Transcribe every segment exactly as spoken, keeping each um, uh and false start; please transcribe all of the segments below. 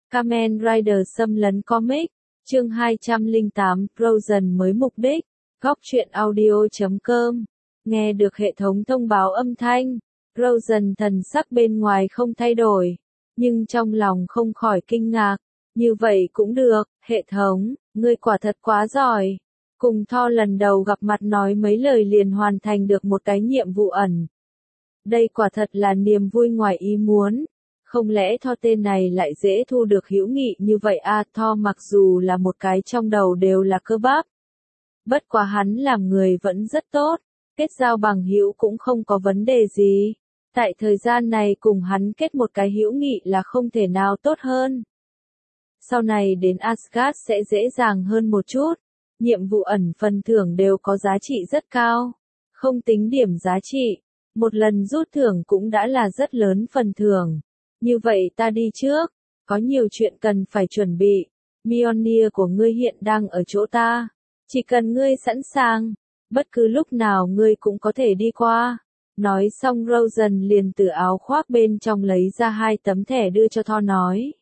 Kamen Rider xâm lấn comic, chương hai trăm lẻ tám, Frozen mới mục đích, góc truyện audio chấm com, nghe được hệ thống thông báo âm thanh, Frozen thần sắc bên ngoài không thay đổi, nhưng trong lòng không khỏi kinh ngạc, như vậy cũng được, hệ thống, ngươi quả thật quá giỏi, cùng Thor lần đầu gặp mặt nói mấy lời liền hoàn thành được một cái nhiệm vụ ẩn. Đây quả thật là niềm vui ngoài ý muốn. Không lẽ Thor tên này lại dễ thu được hữu nghị như vậy à? Thor mặc dù là một cái trong đầu đều là cơ bắp. Bất quá hắn làm người vẫn rất tốt, kết giao bằng hữu cũng không có vấn đề gì. Tại thời gian này cùng hắn kết một cái hữu nghị là không thể nào tốt hơn. Sau này đến Asgard sẽ dễ dàng hơn một chút. Nhiệm vụ ẩn phần thưởng đều có giá trị rất cao. Không tính điểm giá trị, một lần rút thưởng cũng đã là rất lớn phần thưởng. Như vậy ta đi trước, có nhiều chuyện cần phải chuẩn bị. Mjolnir của ngươi hiện đang ở chỗ ta. Chỉ cần ngươi sẵn sàng, bất cứ lúc nào ngươi cũng có thể đi qua. Nói xong Frozen liền từ áo khoác bên trong lấy ra hai tấm thẻ đưa cho Thor nói.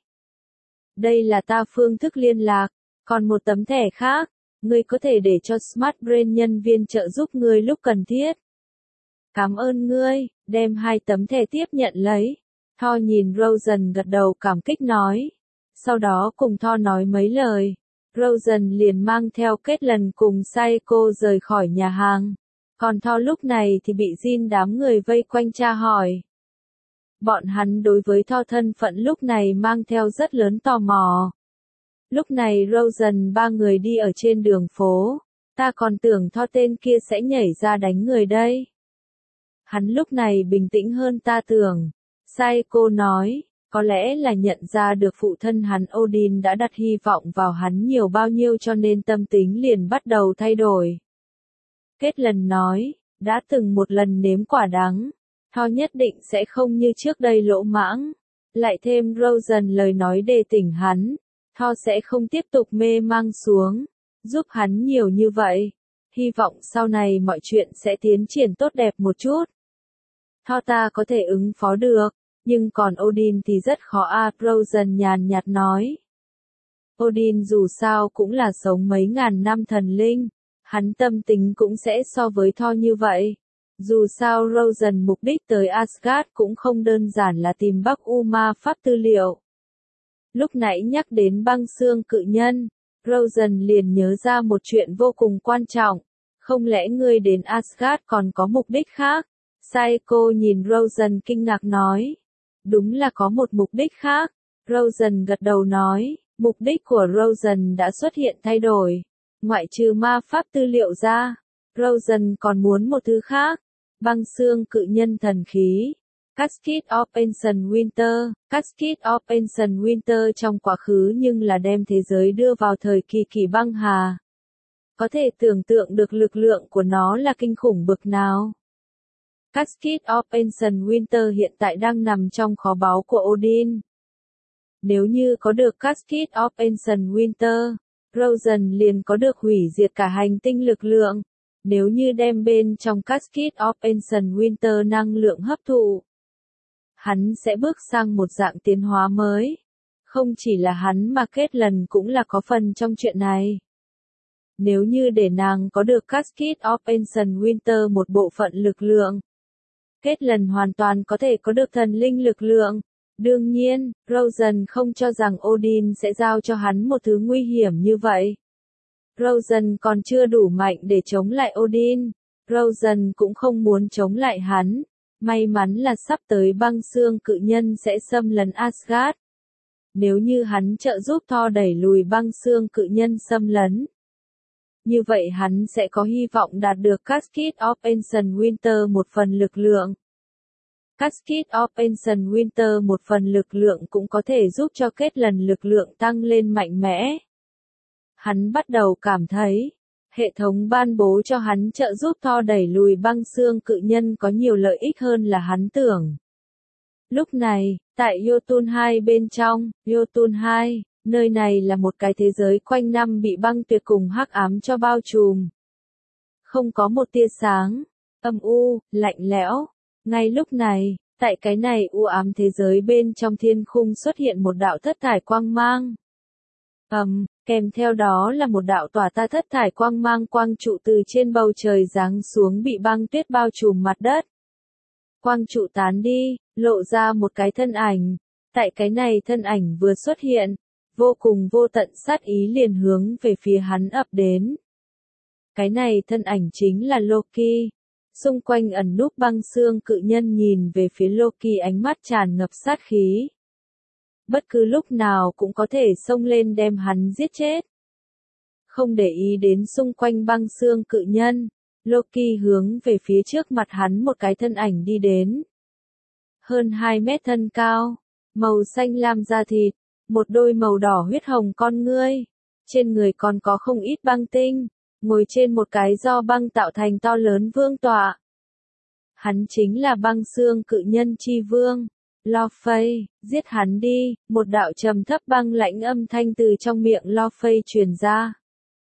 Đây là ta phương thức liên lạc, còn một tấm thẻ khác, ngươi có thể để cho Smart Brain nhân viên trợ giúp ngươi lúc cần thiết. Cảm ơn ngươi, đem hai tấm thẻ tiếp nhận lấy. Thor nhìn Frozen gật đầu cảm kích nói. Sau đó cùng Thor nói mấy lời. Frozen liền mang theo Kết Lần cùng Psycho rời khỏi nhà hàng. Còn Thor lúc này thì bị Jin đám người vây quanh tra hỏi. Bọn hắn đối với Thor thân phận lúc này mang theo rất lớn tò mò. Lúc này Frozen ba người đi ở trên đường phố. Ta còn tưởng Thor tên kia sẽ nhảy ra đánh người đây. Hắn lúc này bình tĩnh hơn ta tưởng. Psycho nói, có lẽ là nhận ra được phụ thân hắn Odin đã đặt hy vọng vào hắn nhiều bao nhiêu cho nên tâm tính liền bắt đầu thay đổi. Kết Lần nói, đã từng một lần nếm quả đắng, Thor nhất định sẽ không như trước đây lỗ mãng. Lại thêm Frozen lời nói đề tỉnh hắn, Thor sẽ không tiếp tục mê mang xuống, giúp hắn nhiều như vậy. Hy vọng sau này mọi chuyện sẽ tiến triển tốt đẹp một chút. Thor ta có thể ứng phó được. Nhưng còn Odin thì rất khó a, Frozen nhàn nhạt nói. Odin dù sao cũng là sống mấy ngàn năm thần linh, hắn tâm tính cũng sẽ so với Thor như vậy. Dù sao Frozen mục đích tới Asgard cũng không đơn giản là tìm Bắc U Ma Pháp tư liệu. Lúc nãy nhắc đến băng xương cự nhân, Frozen liền nhớ ra một chuyện vô cùng quan trọng. Không lẽ ngươi đến Asgard còn có mục đích khác? Psycho nhìn Frozen kinh ngạc nói. Đúng là có một mục đích khác. Frozen gật đầu nói, mục đích của Frozen đã xuất hiện thay đổi. Ngoại trừ ma pháp tư liệu ra, Frozen còn muốn một thứ khác. Băng xương cự nhân thần khí. Casket of Ancient Winter. Casket of Ancient Winter trong quá khứ nhưng là đem thế giới đưa vào thời kỳ kỳ băng hà. Có thể tưởng tượng được lực lượng của nó là kinh khủng bực nào. Casket of Ancient Winter hiện tại đang nằm trong kho báu của Odin. Nếu như có được Casket of Ancient Winter, Frozen liền có được hủy diệt cả hành tinh lực lượng. Nếu như đem bên trong Casket of Ancient Winter năng lượng hấp thụ, hắn sẽ bước sang một dạng tiến hóa mới. Không chỉ là hắn mà Kết Lần cũng là có phần trong chuyện này. Nếu như để nàng có được Casket of Ancient Winter một bộ phận lực lượng, Kết Lần hoàn toàn có thể có được thần linh lực lượng. Đương nhiên, Frozen không cho rằng Odin sẽ giao cho hắn một thứ nguy hiểm như vậy. Frozen còn chưa đủ mạnh để chống lại Odin. Frozen cũng không muốn chống lại hắn. May mắn là sắp tới băng xương cự nhân sẽ xâm lấn Asgard. Nếu như hắn trợ giúp Thor đẩy lùi băng xương cự nhân xâm lấn, như vậy hắn sẽ có hy vọng đạt được Casket of Ancient Winter một phần lực lượng. Casket of Ancient Winter một phần lực lượng cũng có thể giúp cho Kết Lần lực lượng tăng lên mạnh mẽ. Hắn bắt đầu cảm thấy, hệ thống ban bố cho hắn trợ giúp Thor đẩy lùi băng xương cự nhân có nhiều lợi ích hơn là hắn tưởng. Lúc này, tại Jotun hai bên trong, Jotun hai, nơi này là một cái thế giới quanh năm bị băng tuyệt cùng hắc ám cho bao trùm. Không có một tia sáng, âm u, lạnh lẽo. Ngay lúc này, Tại cái này u ám thế giới bên trong thiên khung xuất hiện một đạo thất thải quang mang. ầm, um, kèm theo đó là một đạo tỏa ra thất thải quang mang quang trụ từ trên bầu trời giáng xuống bị băng tuyết bao trùm mặt đất. Quang trụ tán đi, lộ ra một cái thân ảnh. Tại cái này thân ảnh vừa xuất hiện, vô cùng vô tận sát ý liền hướng về phía hắn ập đến. Cái này thân ảnh chính là Loki. Xung quanh ẩn núp băng xương cự nhân nhìn về phía Loki ánh mắt tràn ngập sát khí. Bất cứ lúc nào cũng có thể xông lên đem hắn giết chết. Không để ý đến xung quanh băng xương cự nhân, Loki hướng về phía trước mặt hắn một cái thân ảnh đi đến. Hơn hai mét thân cao, màu xanh lam da thịt, một đôi màu đỏ huyết hồng con ngươi, trên người còn có không ít băng tinh, ngồi trên một cái do băng tạo thành to lớn vương tọa. Hắn chính là băng xương cự nhân chi vương, Laufey, giết hắn đi, một đạo trầm thấp băng lãnh âm thanh từ trong miệng Laufey truyền ra.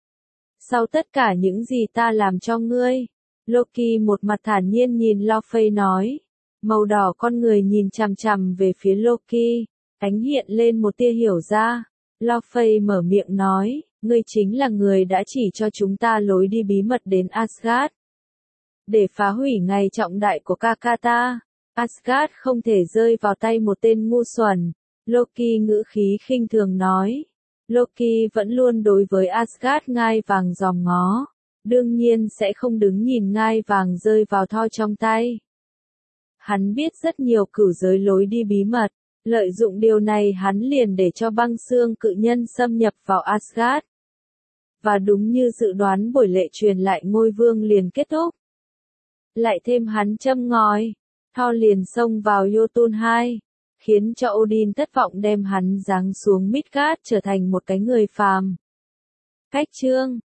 Sau tất cả những gì ta làm cho ngươi, Loki một mặt thản nhiên nhìn Laufey nói. Màu đỏ con người nhìn chằm chằm về phía Loki, ánh hiện lên một tia hiểu ra. Laufey mở miệng nói, ngươi chính là người đã chỉ cho chúng ta lối đi bí mật đến Asgard. Để phá hủy ngày trọng đại của Kakata, Asgard không thể rơi vào tay một tên ngu xuẩn. Loki ngữ khí khinh thường nói. Loki vẫn luôn đối với Asgard ngai vàng giòm ngó, đương nhiên sẽ không đứng nhìn ngai vàng rơi vào Thor trong tay. Hắn biết rất nhiều cửu giới lối đi bí mật, lợi dụng điều này hắn liền để cho băng xương cự nhân xâm nhập vào Asgard. Và đúng như dự đoán buổi lễ truyền lại ngôi vương liền kết thúc. Lại thêm hắn châm ngòi, Thor liền xông vào Jotun hai, khiến cho Odin thất vọng đem hắn giáng xuống Midgard trở thành một cái người phàm. Cách chương